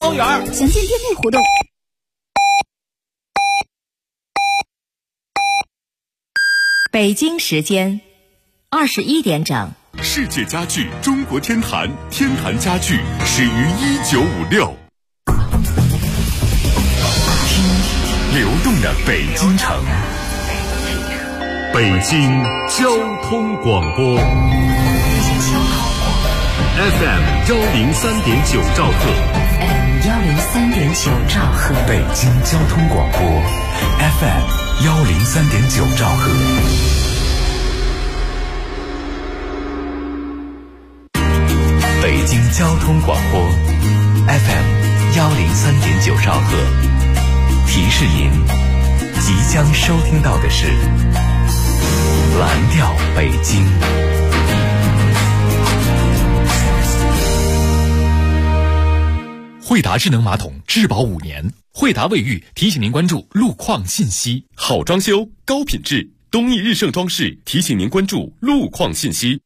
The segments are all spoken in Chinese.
公园， 详见店内活动。 北京时间21点整。 世界家具中国天坛，天坛家具始于1956。听流动的北京城，北京交通广播 FM103.9兆赫 103.9兆赫， 北京交通广播 FM103.9兆赫。北京交通广播 FM103.9兆赫，提示您即将收听到的是蓝调北京。 惠达智能马桶质保5年，惠达卫浴提醒您关注路况信息。好装修高品质，东益日盛装饰提醒您关注路况信息。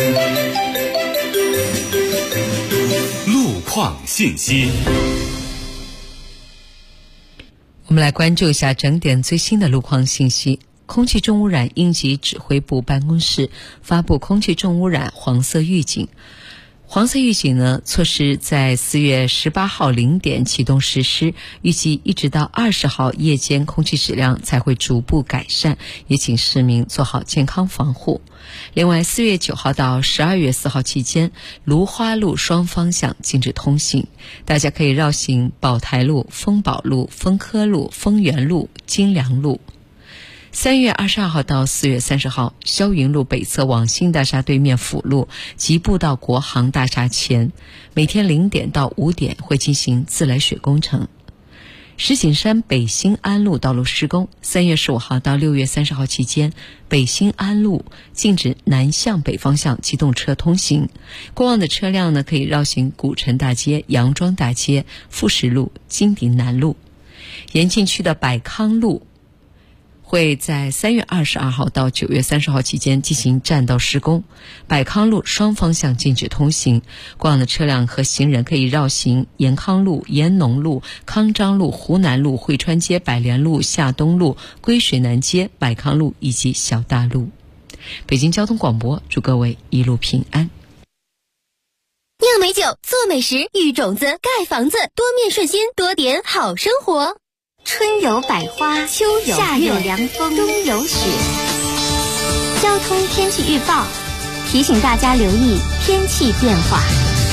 路况信息， 我们来关注一下整点最新的路况信息。空气重污染应急指挥部办公室发布空气重污染黄色预警。黄色预警呢，措施在4月18号0点启动实施，预计一直到20号夜间空气质量才会逐步改善，也请市民做好健康防护。另外，4月9号到12月4号期间，芦花路双方向禁止通行，大家可以绕行宝台路、丰宝路、丰科路、丰源路、金良路。3月22号到4月30号，霄云路北侧网信大厦对面辅路及步到国航大厦前，每天0点到5点会进行自来水工程。石景山北新安路道路施工，3月15号到6月30号期间，北新安路禁止南向北方向机动车通行，过往的车辆呢可以绕行古城大街、杨庄大街、富石路、金鼎南路。延庆区的百康路会在3月22号到9月30号期间进行占道施工，百康路双方向禁止通行，过往的车辆和行人可以绕行延康路、延农路、康章路、湖南路、汇川街、百联路、夏东路、归水南街、百康路以及小大路。北京交通广播祝各位一路平安。 酿美酒，做美食，育种子，盖房子，多面顺心，多点好生活。春有百花，秋有夏有凉风，冬有雪。交通天气预报提醒大家留意天气变化。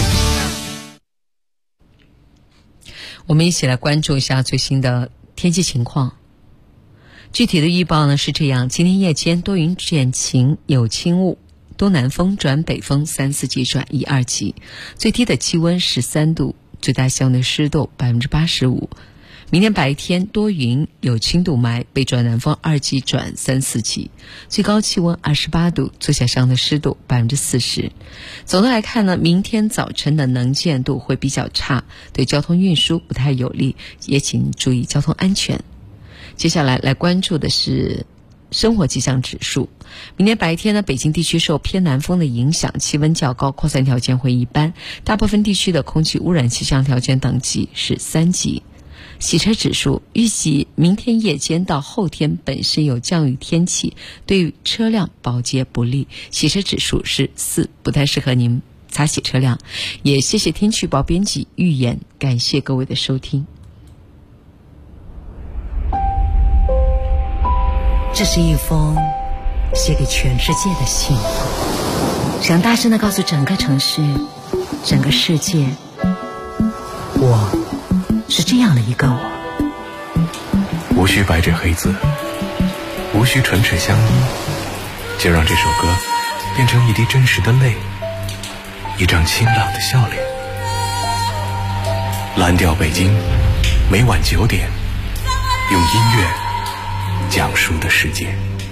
我们一起来关注一下最新的天气情况。具体的预报呢是这样：今天夜间多云见晴，有轻雾，东南风转北风3-4级转1、2级，最低的气温13度，最大相对湿度85%。明天白天多云，有轻度霾，北转南风2级转3、4级，最高气温28度，最小相对湿度40%。总的来看呢，明天早晨的能见度会比较差，对交通运输不太有利，也请注意交通安全。接下来关注的是生活气象指数。明天白天呢，北京地区受偏南风的影响，气温较高，扩散条件会一般，大部分地区的空气污染气象条件等级是3级。洗车指数预计明天夜间到后天本身有降雨天气，对于车辆保洁不利，洗车指数是4，不太适合您擦洗车辆。也谢谢天气预报编辑预言，感谢各位的收听。 这是一封写给全世界的信，想大声地告诉整个城市、整个世界，我是这样的一个我。 无需白纸黑字，无需唇齿相依，就让这首歌变成一滴真实的泪，一张清朗的笑脸。蓝调北京，每晚9点，用音乐讲述的世界。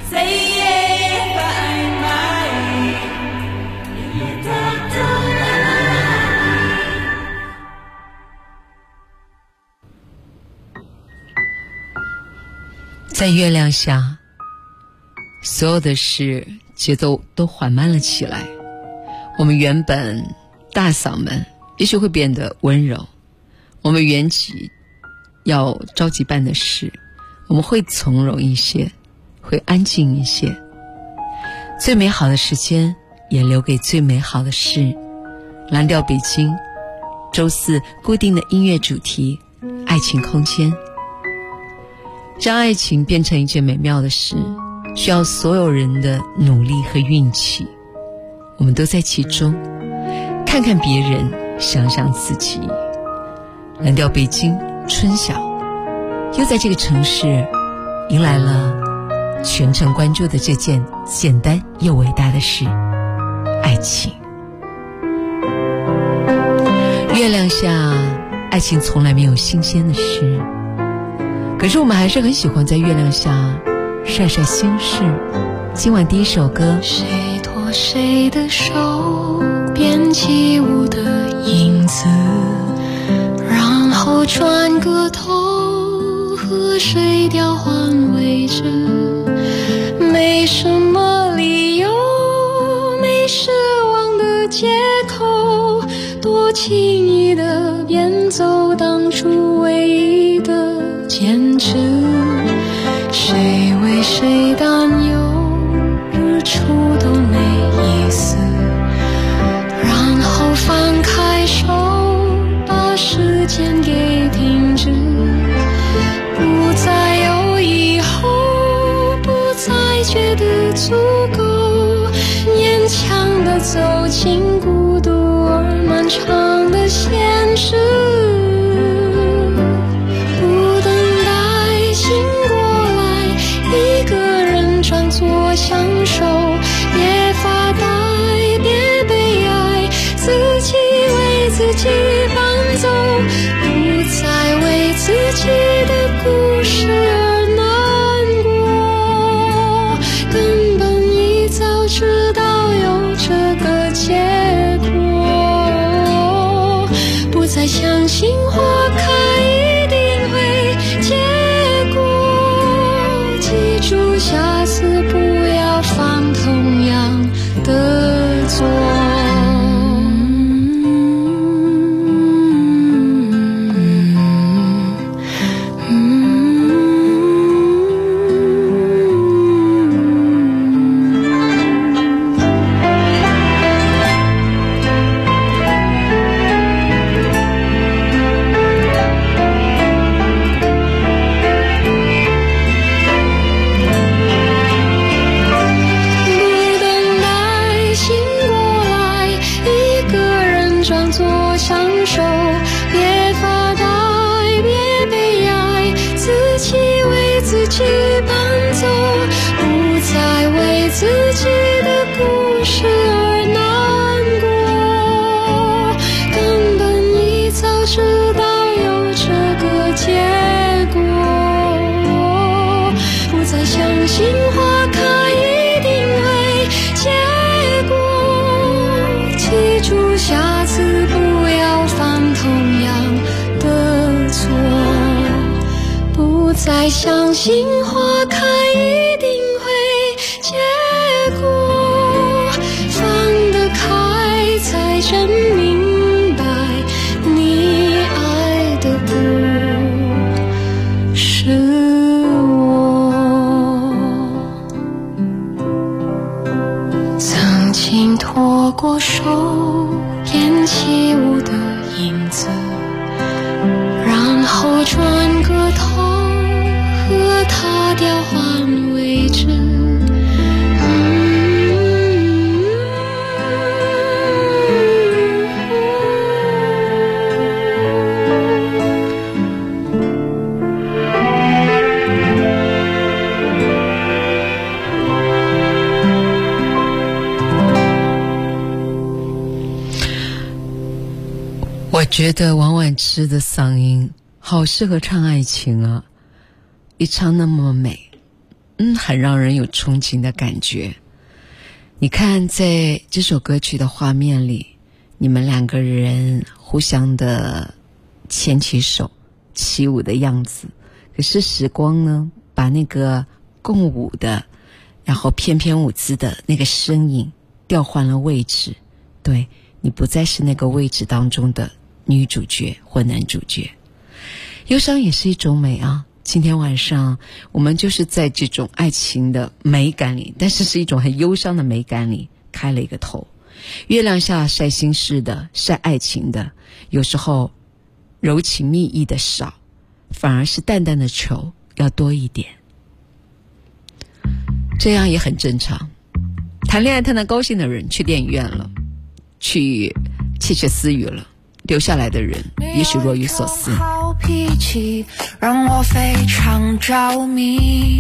在月亮下，所有的事节奏都缓慢了起来。我们原本大嗓门也许会变得温柔， 我们缘起要着急办的事，我们会从容一些，会安静一些。最美好的时间也留给最美好的事。蓝调北京，周四固定的音乐主题，爱情空间。让爱情变成一件美妙的事，需要所有人的努力和运气。我们都在其中，看看别人，想想自己。蓝调北京，春晓又在这个城市迎来了全城关注的这件简单又伟大的事——爱情。月亮下，爱情从来没有新鲜的事，可是我们还是很喜欢在月亮下晒晒心事。今晚第一首歌， 谁托谁的手，编起舞的影子，然后转个头和谁调换位置。没什么理由，没失望的借口，多轻易的变走当初唯一的坚持。谁为谁担忧，日出都没意思，然后放开手，把时间给停止。不再有以后，不再觉得足够，勉强地走进孤独而漫长的现实。不等待醒过来，一个人装作享受，别发呆，别悲哀，自己为自己搬走，不再为自己的故事而难过，根本一早知道有这个结果，不再相信花开一定会结果，记住下次不要犯同样的错。再相信花开一定会结果，放得开才真明白，你爱的不是我。曾经拖过手，编起舞的影子，然后转个头和他调换位置。 我觉得王婉之的嗓音好适合唱爱情啊，一唱那么美，很让人有憧憬的感觉。你看在这首歌曲的画面里，你们两个人互相的牵起手起舞的样子，可是时光呢，把那个共舞的然后翩翩舞姿的那个身影调换了位置，对，你不再是那个位置当中的女主角或男主角。 忧伤也是一种美啊。今天晚上我们就是在这种爱情的美感里，但是是一种很忧伤的美感里开了一个头。月亮下晒心事的，晒爱情的，有时候柔情蜜意的少，反而是淡淡的愁要多一点，这样也很正常。谈恋爱谈得高兴的人去电影院了，去窃窃私语了，留下来的人也许若有所思。 好脾气让我非常着迷，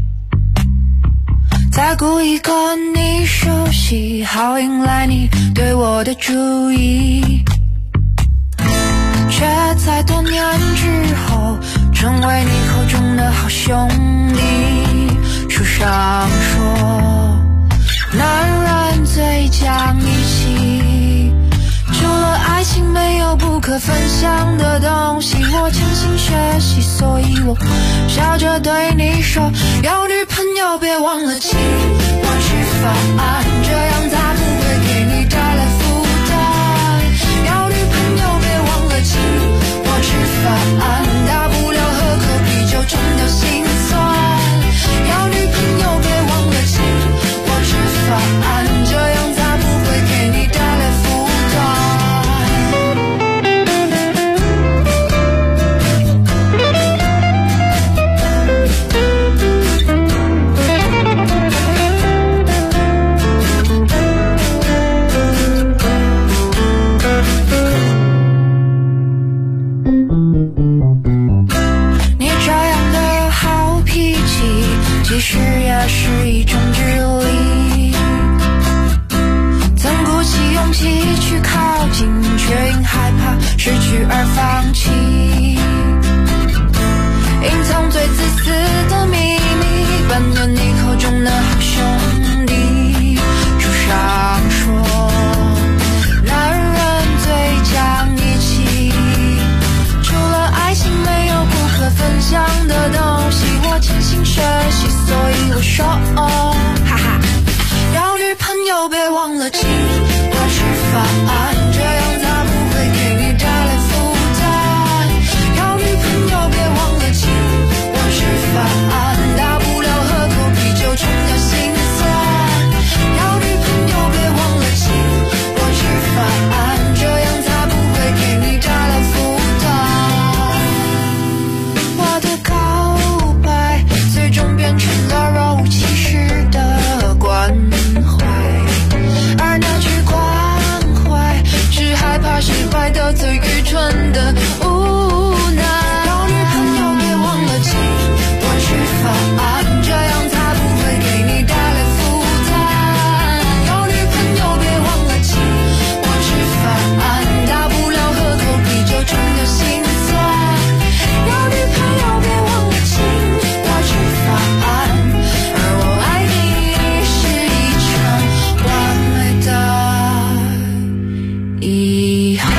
再故意跟你熟悉，好引来你对我的注意，却在多年之后成为你口中的好兄弟。书上说男人最讲义气，除了爱情没有不可分享的东西，我潜心学习，所以我笑着对你说，有女朋友别忘了请我吃饭，这样才不会给你带来负担。有女朋友别忘了请我吃饭，大不了喝口啤酒冲掉心酸。有女朋友别忘了请我吃饭，这样才不会给你带来负担。你这样的好脾气其实也是一种智力，曾鼓起勇气去靠近，却因害怕失去而放弃，隐藏最自私的秘密，扮演你口中的好兄弟。书上说男人最讲义气，除了爱情没有不可分享的东西，我潜心学习，所以我说哈哈，有女朋友别忘了请我吃饭，这样才不会给你带来负担。有女朋友别忘了请我吃饭，大不了喝口啤酒冲掉心酸。有女朋友别忘了请我吃饭，这样才不会给你带来负担。我的告白最终变成了若无其事的关怀，而那句关怀只害怕失败的最愚蠢的无奈。有女朋友别忘了请我吃饭，这样才不会给你带来负担。有女朋友别忘了请我吃饭，大不了喝口啤酒冲掉心酸。有女朋友别忘了请我吃饭，而我爱你是一场完美的遗憾。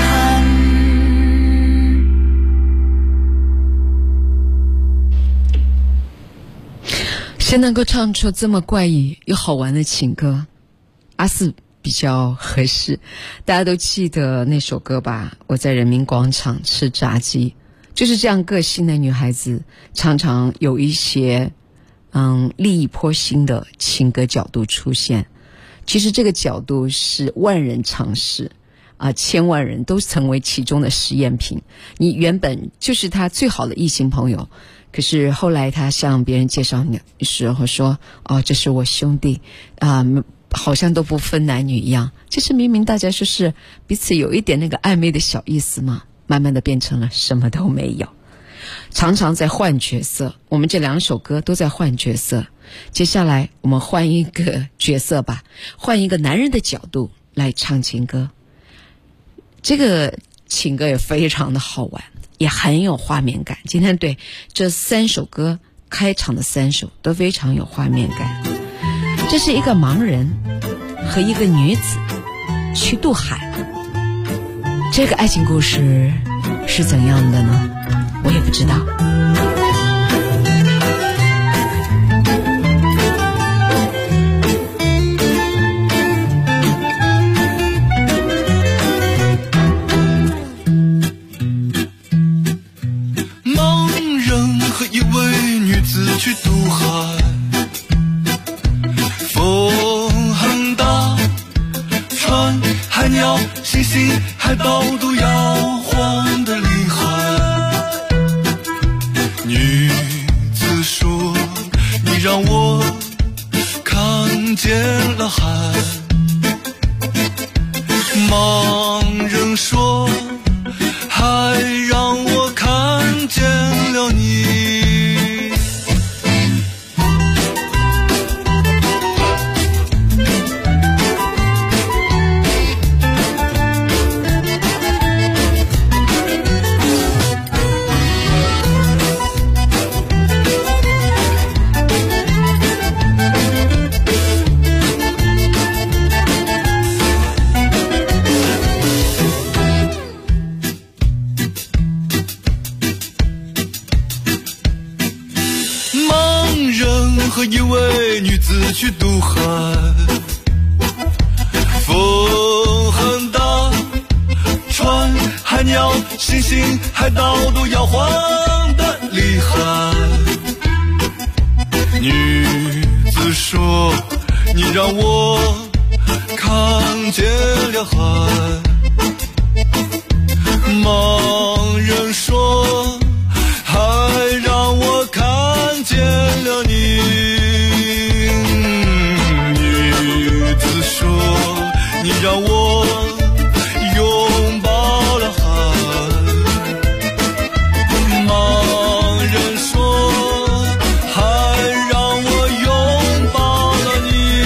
谁能够唱出这么怪异又好玩的情歌？阿四比较合适。大家都记得那首歌吧？我在人民广场吃炸鸡。就是这样个性的女孩子，常常有一些利益颇新的情歌角度出现。其实这个角度是万人尝试千万人都成为其中的实验品。你原本就是他最好的异性朋友，可是后来他向别人介绍你的时候说，这是我兄弟好像都不分男女一样。其实明明大家说是彼此有一点那个暧昧的小意思嘛，慢慢的变成了什么都没有。常常在换角色，我们这两首歌都在换角色。接下来我们换一个角色吧，换一个男人的角度来唱情歌。这个情歌也非常的好玩，也很有画面感。今天对这3首歌开场的3首都非常有画面感。这是一个盲人和一个女子去渡海，这个爱情故事是怎样的呢？我也不知道。 盲去渡海，风很大，船海鸟星星海岛都摇晃得厉害。女子说你让我看见了海，盲人说海让我看见了你。和一位女子去渡海，风很大，船海鸟星星海岛都摇晃得厉害。女子说你让我看见了海，盲人说海让我看见了你。你让我拥抱了海，盲人说海让我拥抱了你。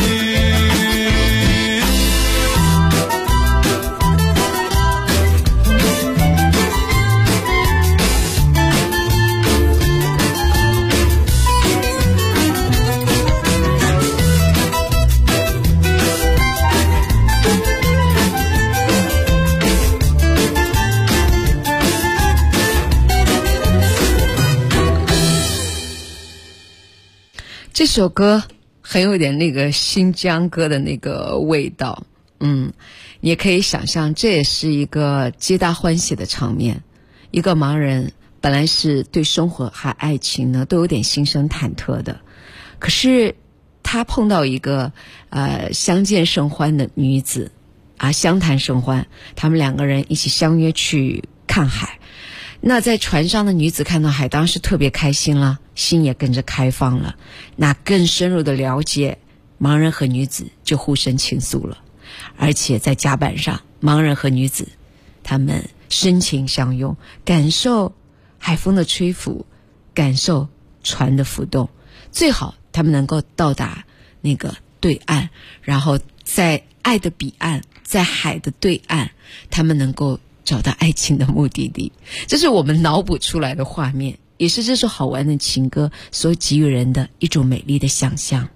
这首歌很有点那个新疆歌的那个味道，你也可以想象，这也是一个皆大欢喜的场面。一个盲人本来是对生活和爱情呢都有点心生忐忑的，可是他碰到一个相见甚欢的女子相谈甚欢，他们两个人一起相约去看海。那在船上的女子看到海当然是特别开心了，心也跟着开放了，那更深入的了解，盲人和女子就互生情愫了。而且在甲板上，盲人和女子他们深情相拥，感受海风的吹拂，感受船的浮动，最好他们能够到达那个对岸，然后在爱的彼岸，在海的对岸，他们能够找到爱情的目的地。这是我们脑补出来的画面，也是这首好玩的情歌所给予人的一种美丽的想象。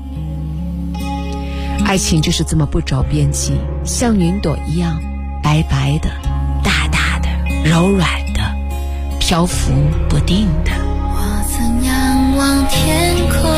爱情就是这么不着边际，像云朵一样白白的、大大的、柔软的、漂浮不定的。 我曾仰望天空，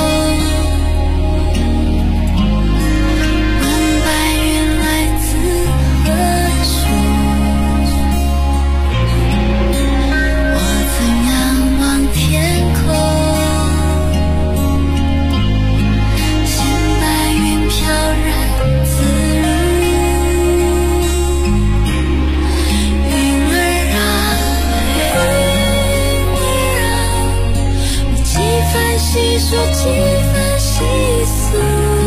细说几番细诉，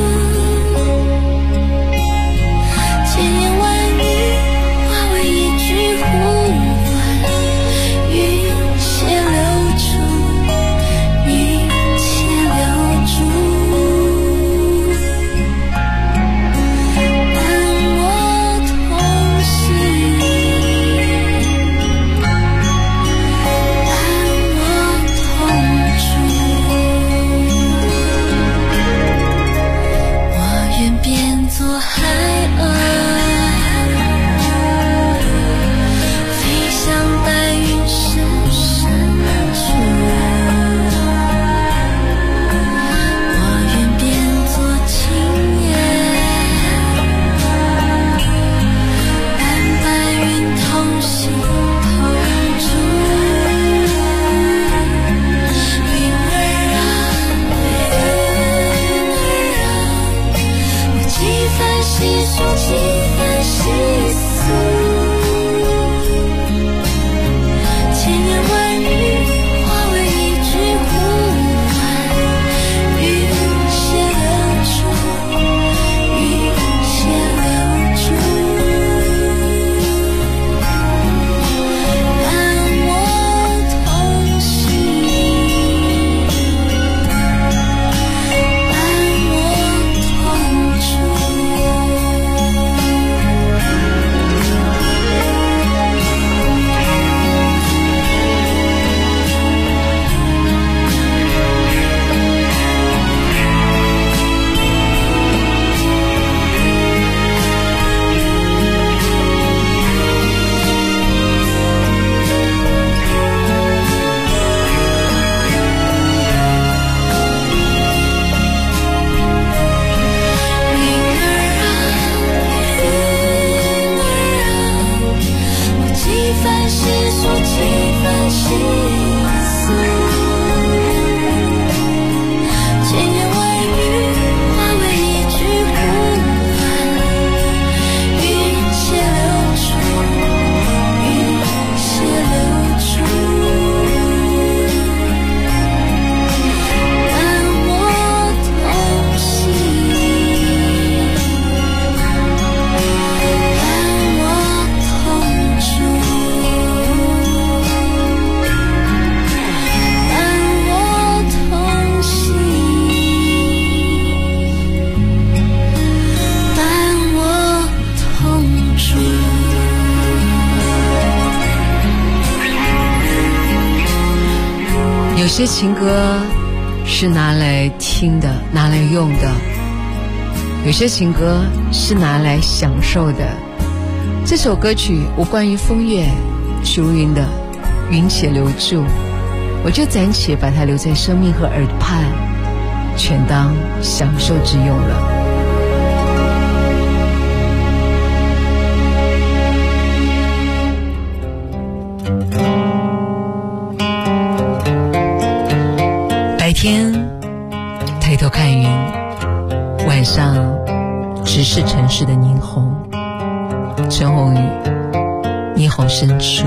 千言万语化为一句呼唤，云且留住，云且留住，伴我同行，伴我同住。 有些情歌是拿来听的，拿来用的，有些情歌是拿来享受的。这首歌曲无关于风月，许茹芸的《云且留住》，我就暂且把它留在生命和耳畔，全当享受之用了。白天抬头看云，晚上直视城市的霓虹。陈鸿宇，霓虹深处。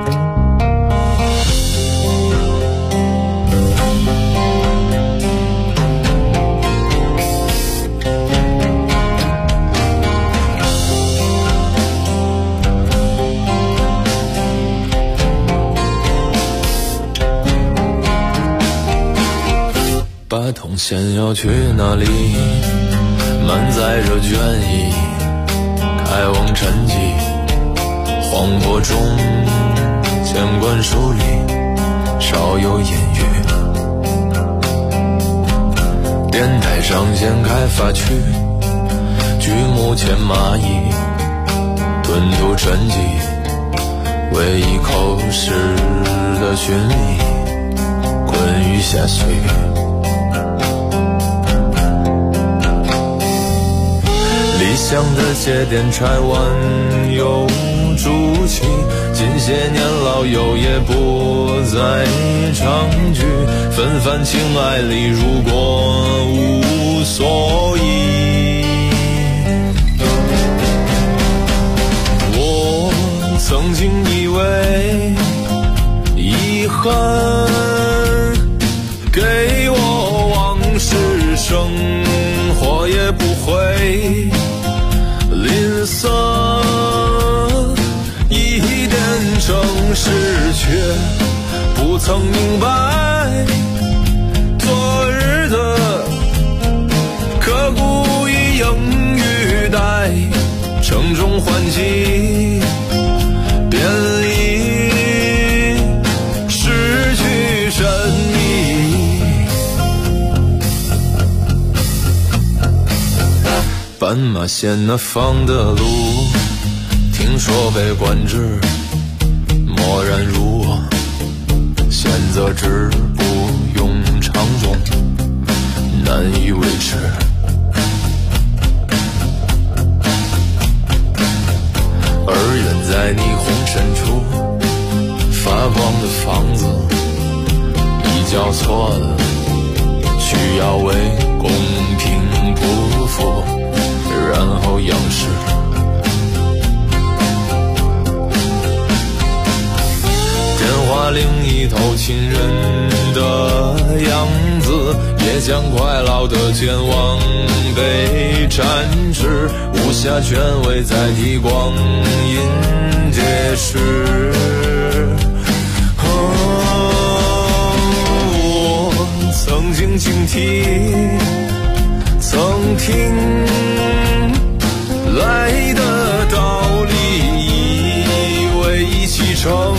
八通线要去哪里？满载着倦意，开往沉寂。荒漠中，监管疏离，少有言语。电台上掀开发区，剧目前蚂蚁，吞吐沉寂，为一口食的寻觅，滚雨下碎。理想的节点拆完又筑起，近些年老友也不再长聚，纷繁情爱里如果无所依。我曾经以为遗憾给我往事生活也不会吝啬一点诚实，却不曾明白昨日的刻骨以应语带郑重唤起，便已失去神秘。斑马线那方的路，听说被管制，默然如我，选择止步用长中，难以维持。而远在霓虹深处发光的房子，已交错了，需要为公平匍匐，然后仰视。电话另一头亲人的样子，也将快老的健忘被展示，无暇权威再替光阴解释。我曾经警惕，曾听来的道理，以为已启程，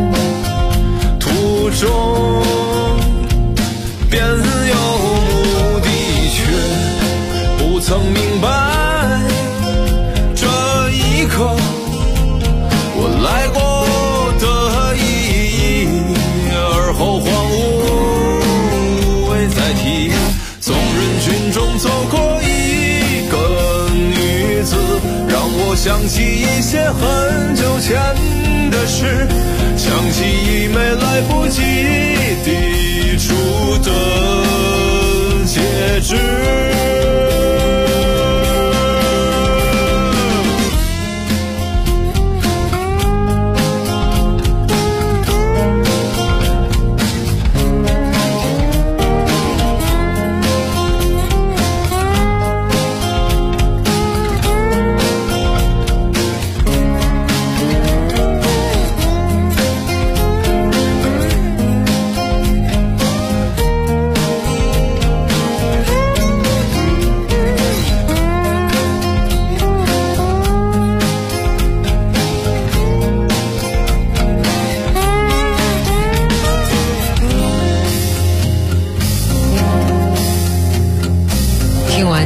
途中便有目的，却不曾明白这一刻我来过的意义，而后荒芜未再提。从人群中走过一个女子，让我想起一些很久前的事，想起已没来不及抵触的戒指。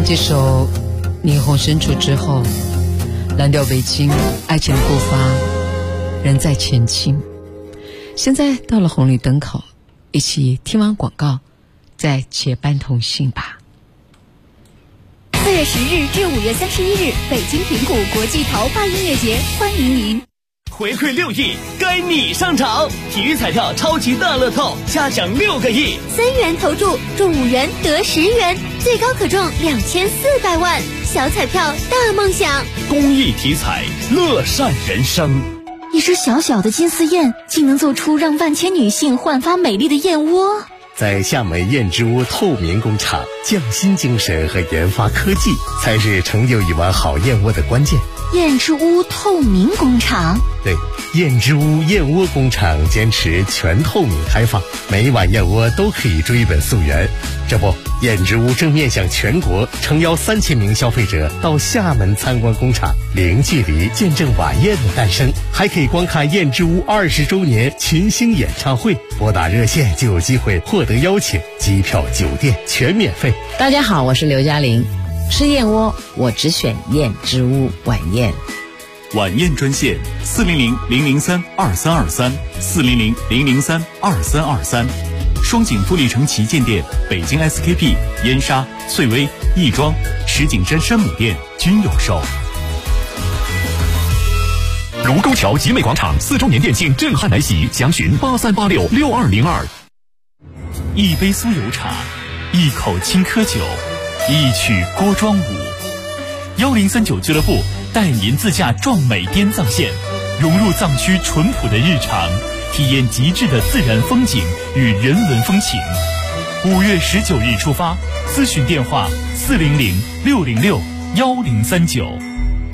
这首《霓虹深处》之后，蓝调北京，爱情的步伐仍在前进。现在到了红绿灯口，一起听完广告，再结伴同行吧。 4月10日至5月31日，北京平谷国际陶发音乐节欢迎您。 回馈6亿，该你上场！体育彩票超级大乐透，加奖6个亿 ，3元投注中5元得10元，最高可中2400万。小彩票大梦想， 公益体彩，乐善人生。 一只小小的金丝燕，竟能做出让万千女性焕发美丽的燕窝。 在厦门燕之屋透明工厂，匠心精神和研发科技才是成就一碗好燕窝的关键。 燕之屋透明工厂， 对，燕之屋燕窝工厂坚持全透明开放，每碗燕窝都可以追本溯源。这不，燕之屋正面向全国，诚邀3000名消费者到厦门参观工厂，零距离见证晚宴的诞生，还可以观看燕之屋20周年群星演唱会。拨打热线就有机会获得邀请，机票、酒店全免费。 大家好，我是刘嘉玲。吃燕窝，我只选燕之屋晚宴。 晚宴专线400-003-2323，400-003-2323。双井富力城旗舰店、北京 SKP、燕莎、翠微、亦庄、石景山山姆店均有售。卢沟桥集美广场4周年店庆震撼来袭，详询83866202。一杯酥油茶，一口青稞酒，一曲郭庄舞。1039俱乐部带您自驾壮美滇藏线，融入藏区淳朴的日常，体验极致的自然风景与人文风情。5月19日出发，咨询电话400-606-1039。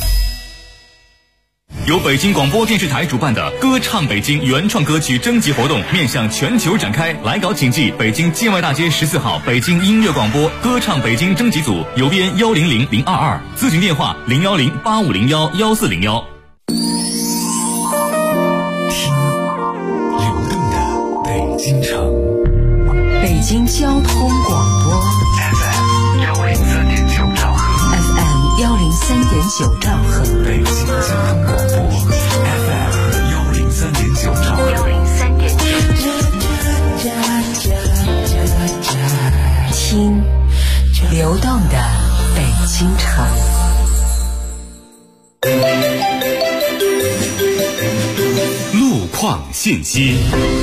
由北京广播电视台主办的歌唱北京原创歌曲征集活动面向全球展开，来稿请寄北京建外大街14号北京音乐广播歌唱北京征集组，邮编100022，咨询电话010-8501-1401。 听流动的北京城， 北京交通广播 FM103.9兆赫 ，FM103.9兆赫， 北京交通广播 FM103.9兆赫，103.9。 听流动的北京城。 路况信息。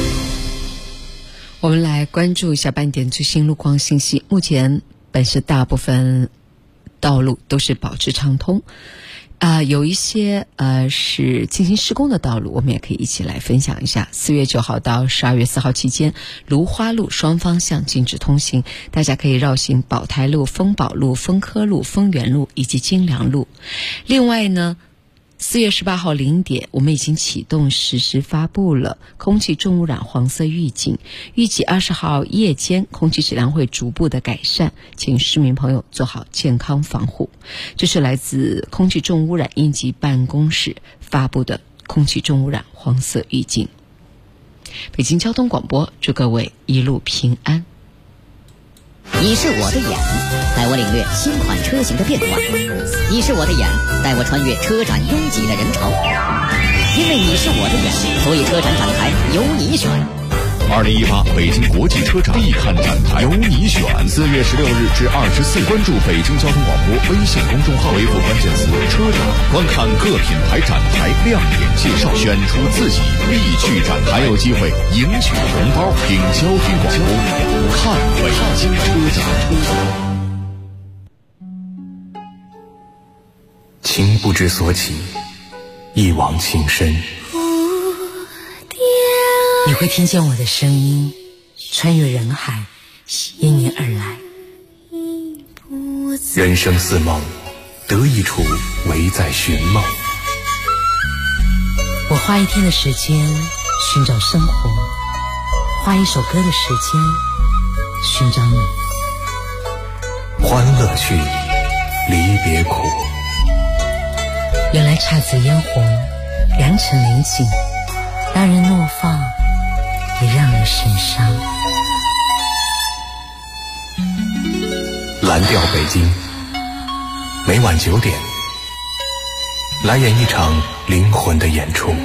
我们来关注一下半点最新路况信息。目前本市大部分道路都是保持畅通，有一些是进行施工的道路，我们也可以一起来分享一下。4月9号到12月4号期间，芦花路双方向禁止通行，大家可以绕行宝台路、丰宝路、丰科路、丰源路以及金良路。另外呢，4月18号0点，我们已经启动实施发布了空气重污染黄色预警，预计20号夜间空气质量会逐步的改善，请市民朋友做好健康防护。这是来自空气重污染应急办公室发布的空气重污染黄色预警。北京交通广播祝各位一路平安。 你是我的眼，带我领略新款车型的变化；你是我的眼，带我穿越车展拥挤的人潮。因为你是我的眼，所以车展展台由你选。 2018北京国际车展必看展台，由你选。4月16日至24日，关注北京交通广播微信公众号，回复关键词“车展”，观看各品牌展台亮点介绍，选出自己必去展台，还有机会赢取红包。听交通广播，看北京车展。 情不知所起，一往情深。 你会听见我的声音穿越人海，因你而来。 人生似梦，得一处唯在寻梦。 我花1天的时间寻找生活，花1首歌的时间寻找你。 欢乐去，离别苦。 原来姹紫嫣红，良辰美景，让人怒放，也让人神伤。 蓝调北京， 每晚9点，来演一场灵魂的演出。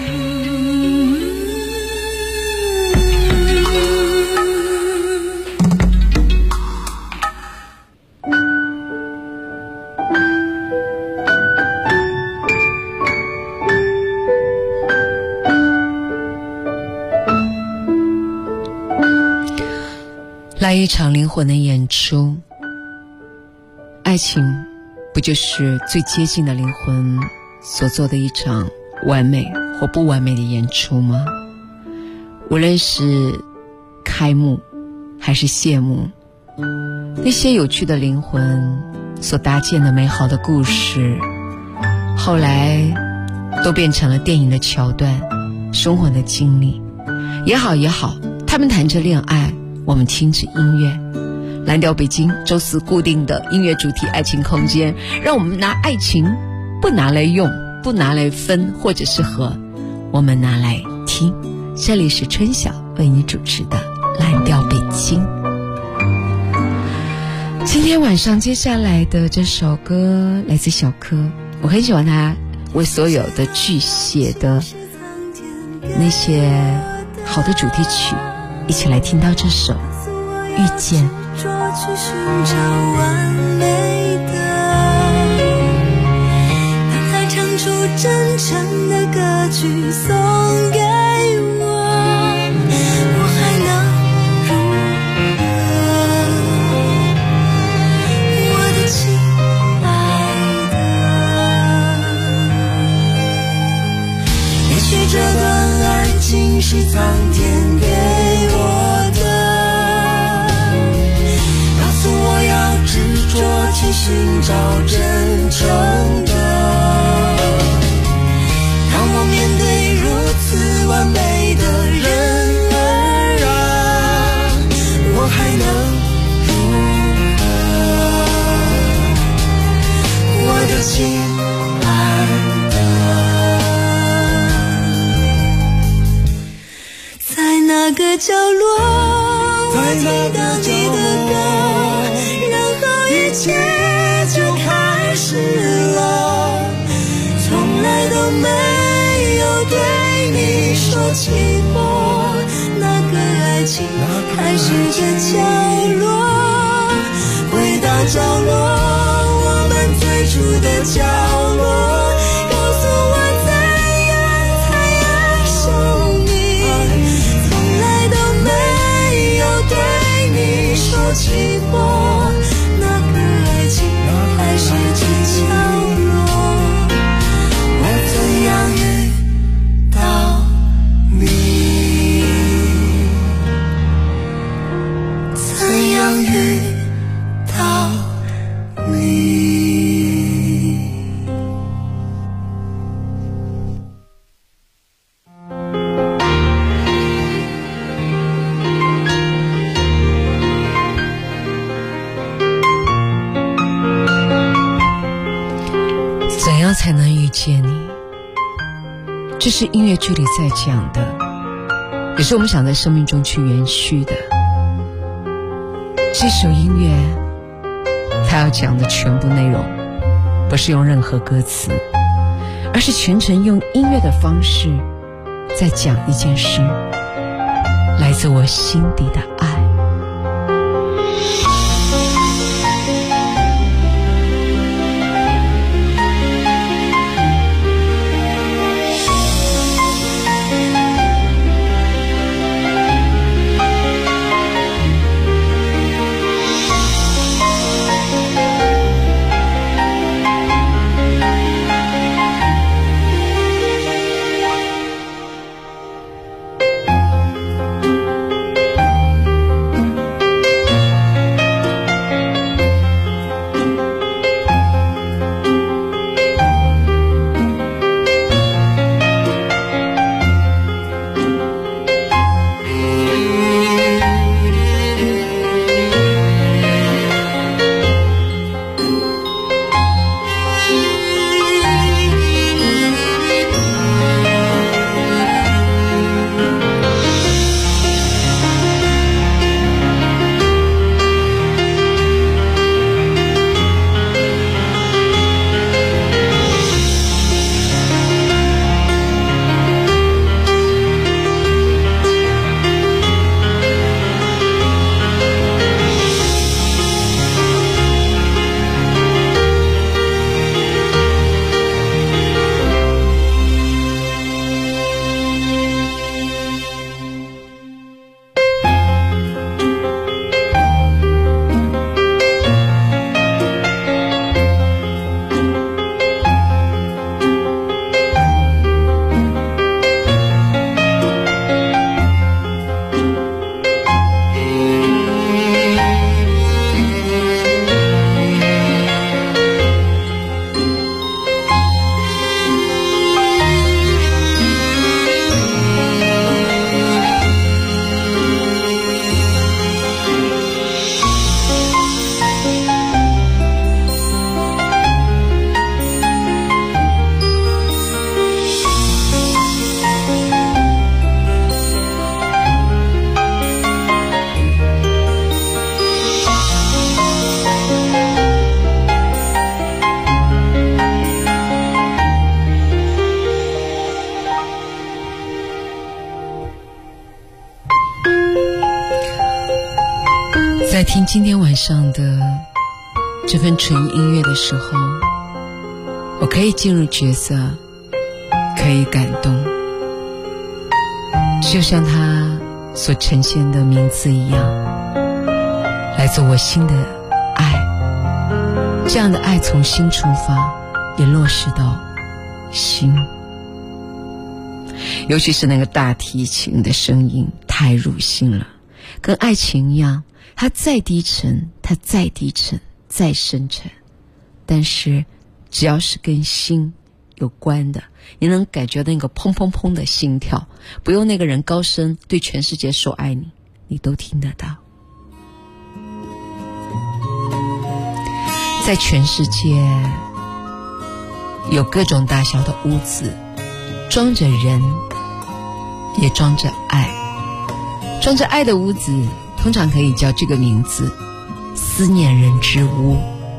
来一场灵魂的演出，爱情不就是最接近的灵魂所做的一场完美或不完美的演出吗？无论是开幕还是谢幕，那些有趣的灵魂所搭建的美好的故事，后来都变成了电影的桥段，生活的经历。也好也好，他们谈着恋爱，我们听着音乐。蓝调北京周四固定的音乐主题爱情空间，让我们拿爱情不拿来用，不拿来分或者是和，我们拿来听。这里是春晓为你主持的蓝调北京。今天晚上接下来的这首歌来自小柯，我很喜欢他为所有的剧写的那些好的主题曲，一起来听到这首遇见。 去寻找完美的，当他唱出真诚的歌曲送给我，我还能如何？我的亲爱的，也许这段爱情是苍天给我的，执着去寻找真诚的，让我面对如此完美的人儿啊，我还能如何？我的亲爱的，在那个角落，我听到你的歌，一切就开始了，从来都没有对你说起过，那个爱情开始的角落，回到角落，我们最初的角落，告诉我怎样才爱上你，从来都没有对你说起过，还是去角落，我怎样遇到你？怎样遇到你？ 才能遇见你，这是音乐剧里在讲的，也是我们想在生命中去延续的。这首音乐它要讲的全部内容不是用任何歌词，而是全程用音乐的方式在讲一件事，来自我心底的爱。 在听今天晚上的这份纯音乐的时候，我可以进入角色，可以感动，就像他所呈现的名字一样，来自我心的爱。这样的爱从心出发，也落实到心。尤其是那个大提琴的声音太入心了，跟爱情一样，它再低沉，它再低沉，再深沉，但是只要是跟心有关的，你能感觉到那个砰砰砰的心跳，不用那个人高声对全世界说爱你，你都听得到。在全世界有各种大小的屋子，装着人，也装着爱。装着爱的屋子通常可以叫这个名字，思念人之屋。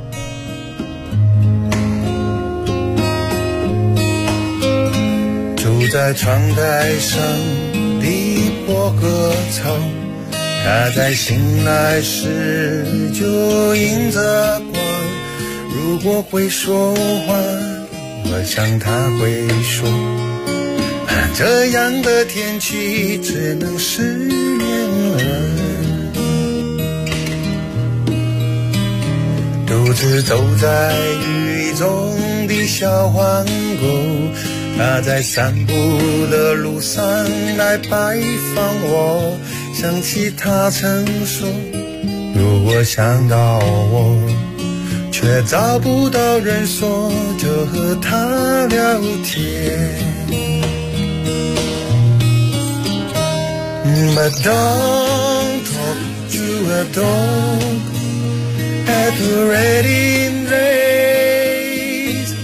住在窗台上的薄荷草，它在醒来时就映着光。如果会说话，我想他会说，这样的天气只能失眠了。独自走在雨中的小黄狗，它在散步的路上来拜访我，想起他曾说，如果想到我却找不到人说，就和他聊天。But don't talk to a dog at the wedding race.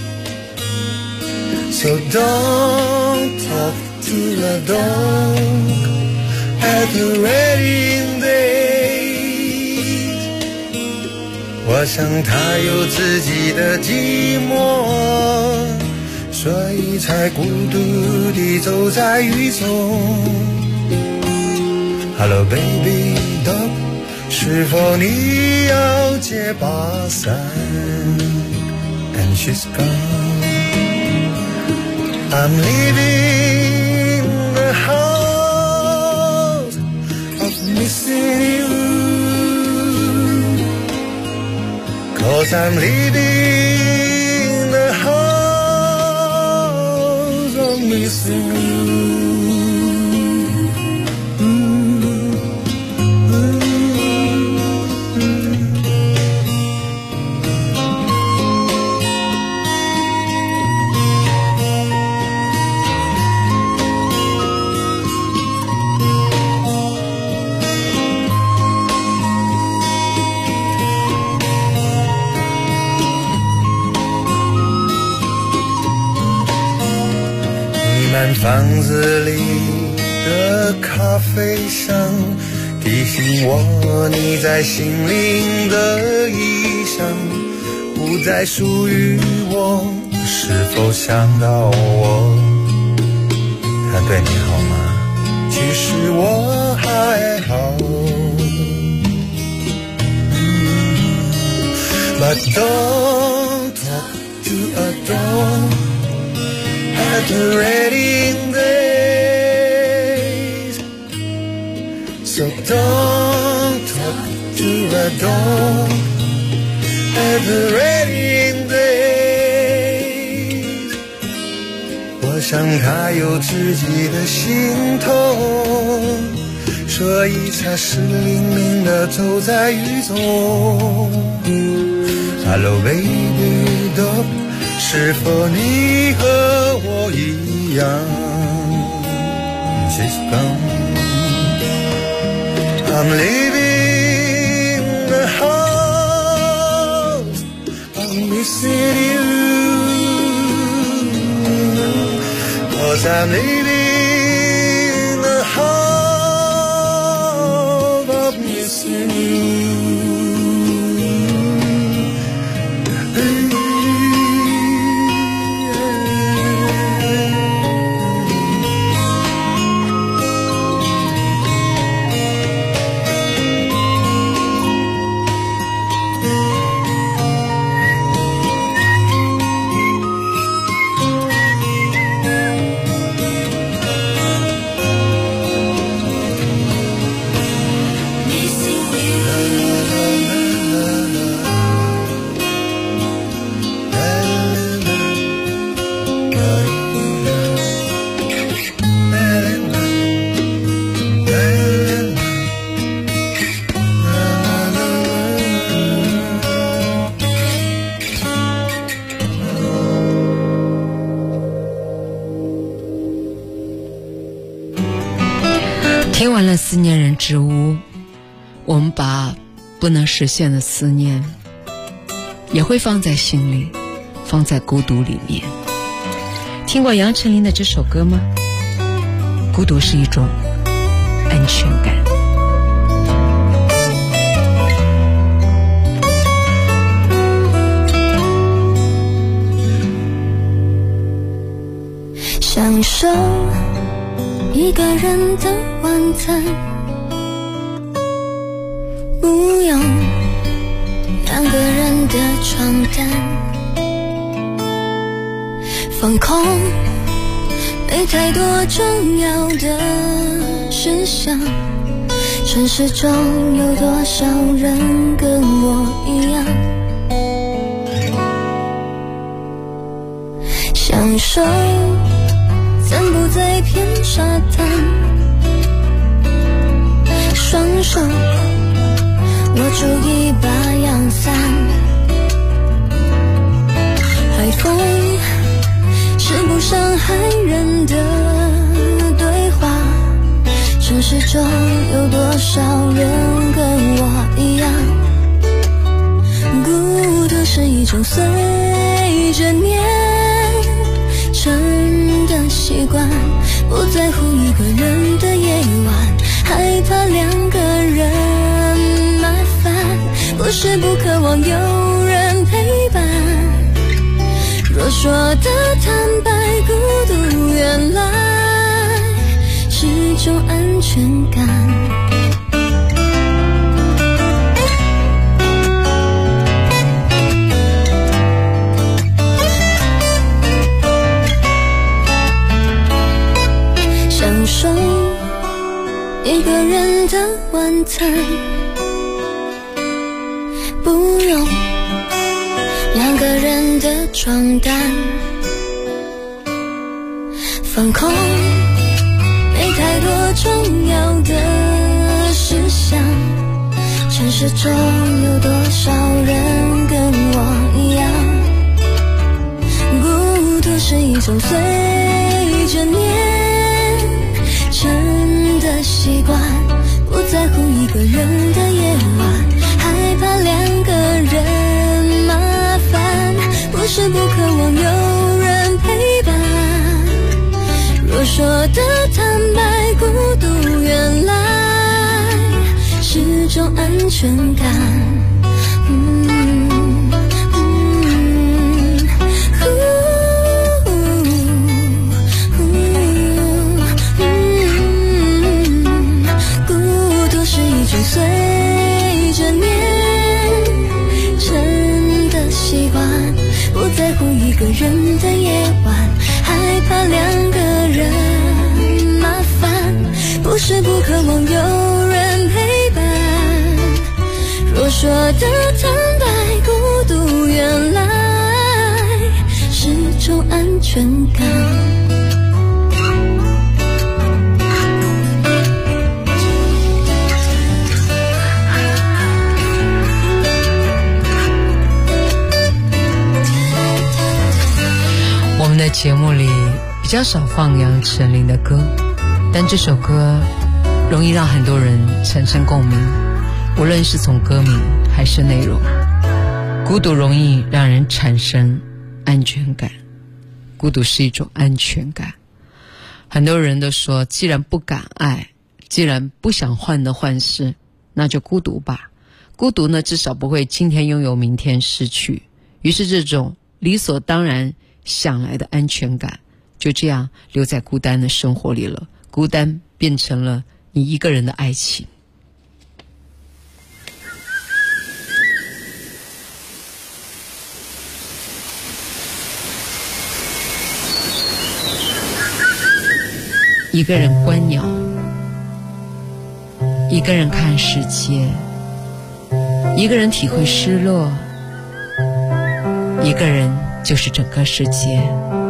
So don't talk to a dog at the wedding days. 我想他有自己的寂寞，所以才孤独地走在雨中。Hello baby dog， 是否你要借把伞 ？And she's gone. I'm leaving the house of missing you, 'cause I'm leaving the house of missing you.房子里的咖啡香提醒我，你在心灵的异乡不再属于我。是否想到我？他对你好吗？其实我还好。But don't talk to a dog at the wedding days. So don't talk to a dog at the wedding days. 我想他有自己的心痛，所以才湿淋淋地走在雨中。Hello baby dog， 是否你和我一样 ？She's gone. I'm leaving the house. I'm missing you. 'Cause I'm leaving the house of missing you. 完了思念人之屋，我们把不能实现的思念也会放在心里，放在孤独里面。听过杨丞琳的这首歌吗？孤独是一种安全感。 享受一个人的晚餐，不用两个人的床单，放空没太多重要的事项，城市中有多少人跟我一样，享受散步在片沙滩，双手握住一把阳伞，海风是不伤害人的对话，城市中有多少人跟我一样，孤独是一种随着年成的习惯，不在乎一个人的夜晚，害怕两个人麻烦，不是不渴望有人陪伴，若说的坦白，孤独原来是种安全感。享受一个人的晚餐，不用两个人的床单，放空没太多重要的事项，城市中有多少人跟我一样，孤独是一种随着年成的习惯，不在乎一个人的夜晚，害怕两个人麻烦，不是不渴望有人陪伴，若说的坦白，孤独原来是种安全感。随着年成的习惯，不在乎一个人的夜晚，害怕两个人麻烦，不是不渴望有人陪伴，若说的坦白，孤独原来是种安全感。 我们的节目里比较少放杨丞琳的歌，但这首歌容易让很多人产生共鸣，无论是从歌名还是内容。孤独容易让人产生安全感，孤独是一种安全感。很多人都说，既然不敢爱，既然不想患得患失，那就孤独吧。孤独呢，至少不会今天拥有明天失去，于是这种理所当然想来的安全感就这样留在孤单的生活里了，孤单变成了你一个人的爱情。一个人观鸟，一个人看世界，一个人体会失落，一个人就是整个世界。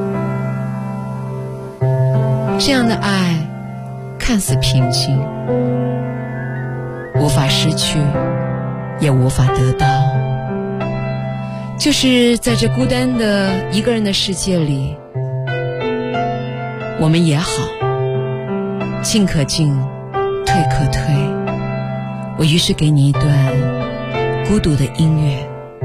这样的爱看似平静，无法失去，也无法得到。就是在这孤单的一个人的世界里，我们也好，静可静， 退可退，我于是给你一段孤独的音乐。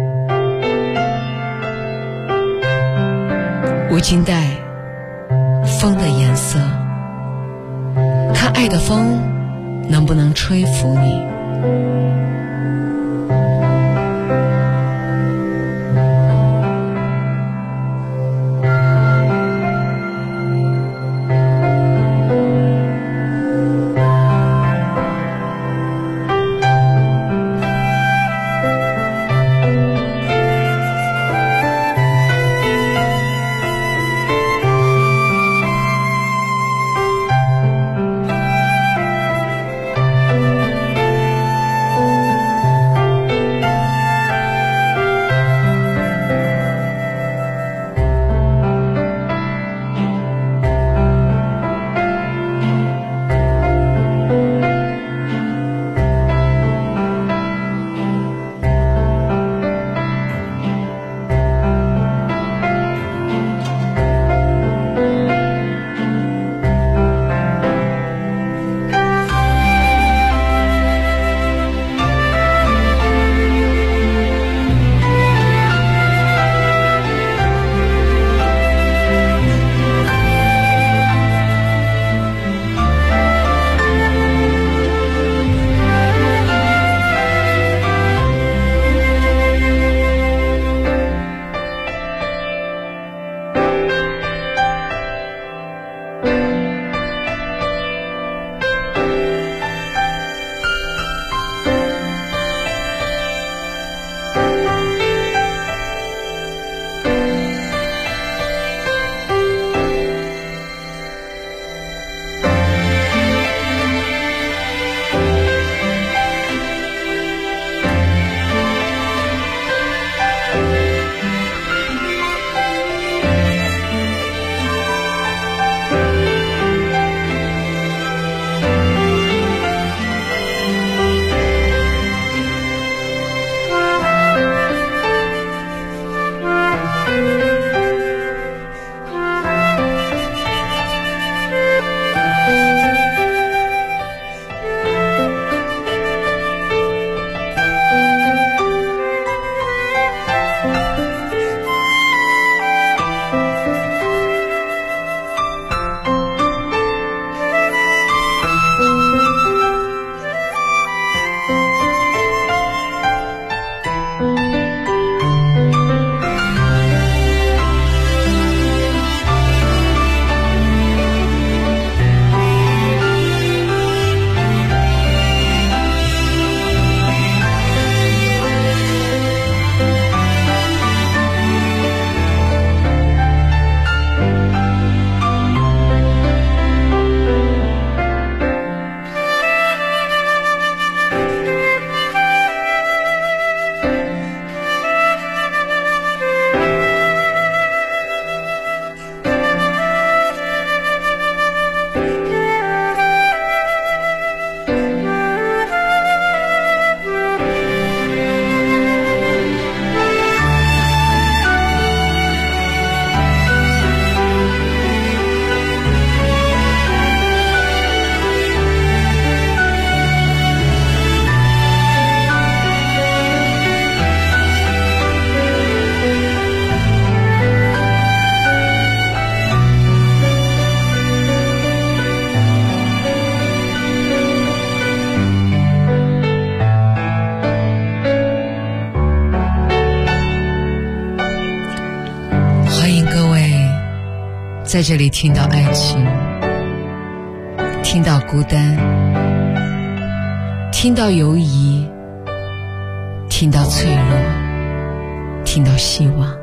无情带风的颜色，看爱的风能不能吹拂你。在这里听到爱情，听到孤单，听到犹疑，听到脆弱，听到希望。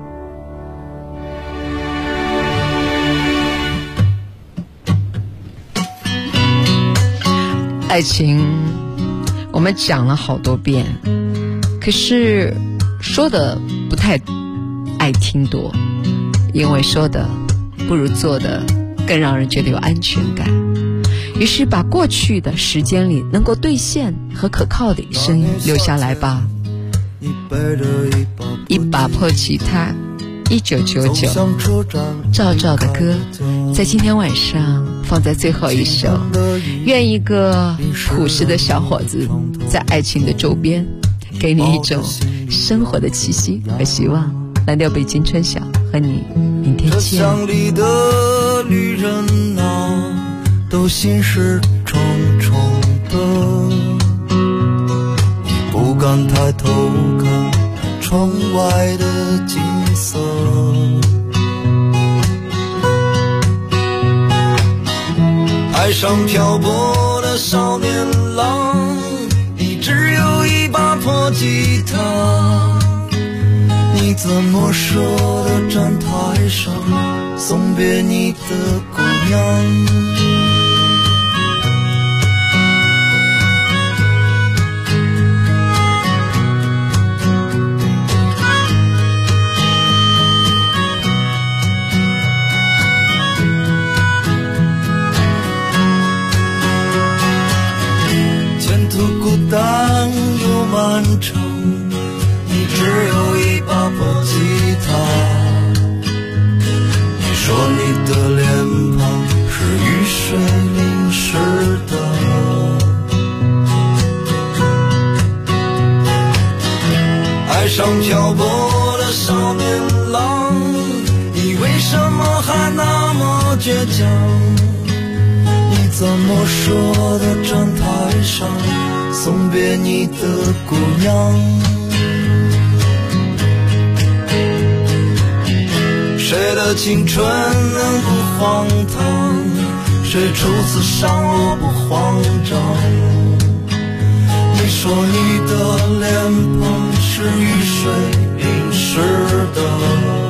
爱情我们讲了好多遍，可是说的不太爱听多，因为说的不如做的更让人觉得有安全感。于是把过去的时间里能够兑现和可靠的声音留下来吧。一把破吉他， 1999，赵照的歌，在今天晚上放在最后一首。愿一个朴实的小伙子，在爱情的周边，给你一种生活的气息和希望。蓝调北京春晓，和你明天见。 车厢里的旅人啊，都心事重重的，你不敢抬头看窗外的景色，海上漂泊的少年郎，你只有一把破吉他，你怎么舍得站台上送别你的姑娘？前途孤单又漫长，你只有一把破吉他，你说你的脸庞是雨水淋湿的，海上漂泊的少年郎，你为什么还那么倔强？你怎么舍得站台上送别你的姑娘？谁的青春能不荒唐？谁初次伤我不慌张？你说你的脸庞是雨水淋湿的，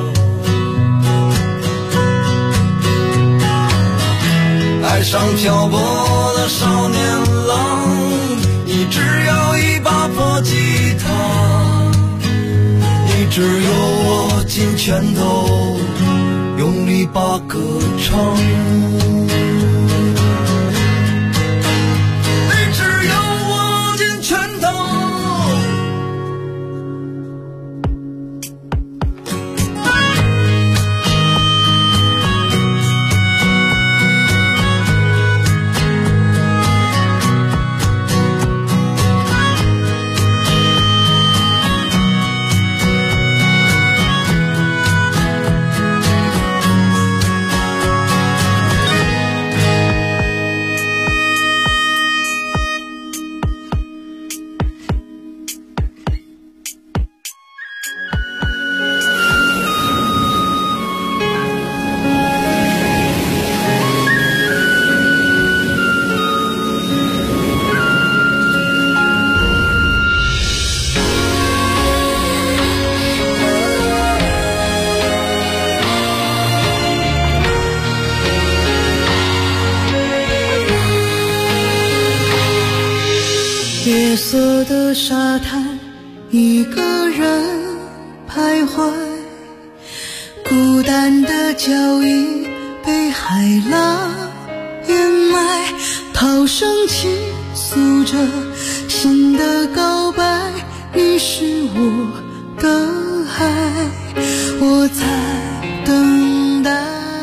海上漂泊的少年郎，你只有一把破吉他，你只有握紧拳头，用力把歌唱。你只有握紧拳头。 夜色的沙滩，一个人徘徊，孤单的脚印被海浪掩埋，涛声倾诉着新的告白，你是我的爱，我在等待。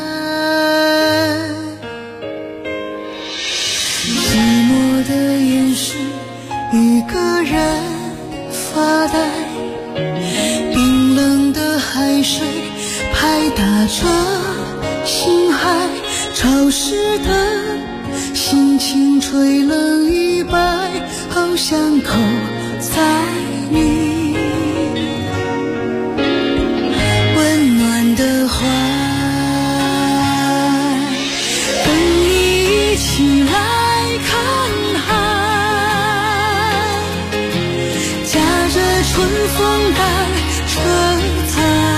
寂寞的眼神，一个人发呆，冰冷的海水拍打着心海，潮湿的心情吹冷一白，好想扣在你温暖的怀，跟你一起来看海，驾着春风带车载。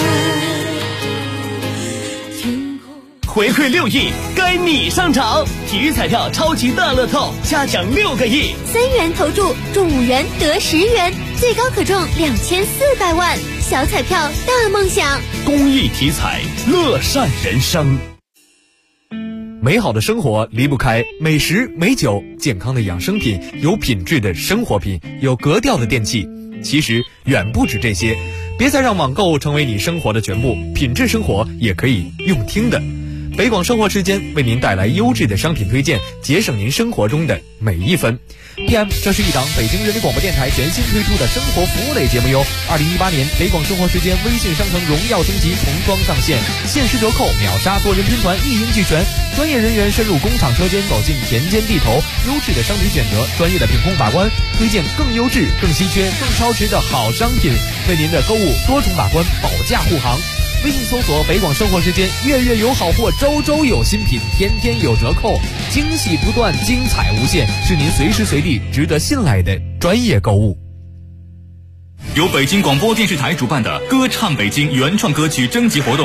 回馈6亿，该你上场！体育彩票超级大乐透，加奖6个亿 ，3元投注中5元得10元，最高可中2400万。小彩票大梦想， 公益体彩，乐善人生。美好的生活离不开美食美酒，健康的养生品，有品质的生活品，有格调的电器。其实远不止这些， 别再让网购成为你生活的全部，品质生活也可以用听的。北广生活时间为您带来优质的商品推荐，节省您生活中的每一分。PM， 这是一档北京人民广播电台全新推出的生活服务类节目哟。2018年北广生活时间微信商城荣耀升级重装上线，限时折扣，秒杀多人拼团，一应俱全。专业人员深入工厂车间，走进田间地头，优质的商品选择，专业的品控把关，推荐更优质、更稀缺、更超值的好商品，为您的购物多重把关，保驾护航。微信搜索北广生活时间，月月有好货，周周有新品，天天有折扣，惊喜不断，精彩无限，是您随时随地值得信赖的专业购物。 由北京广播电视台主办的歌唱北京原创歌曲征集活动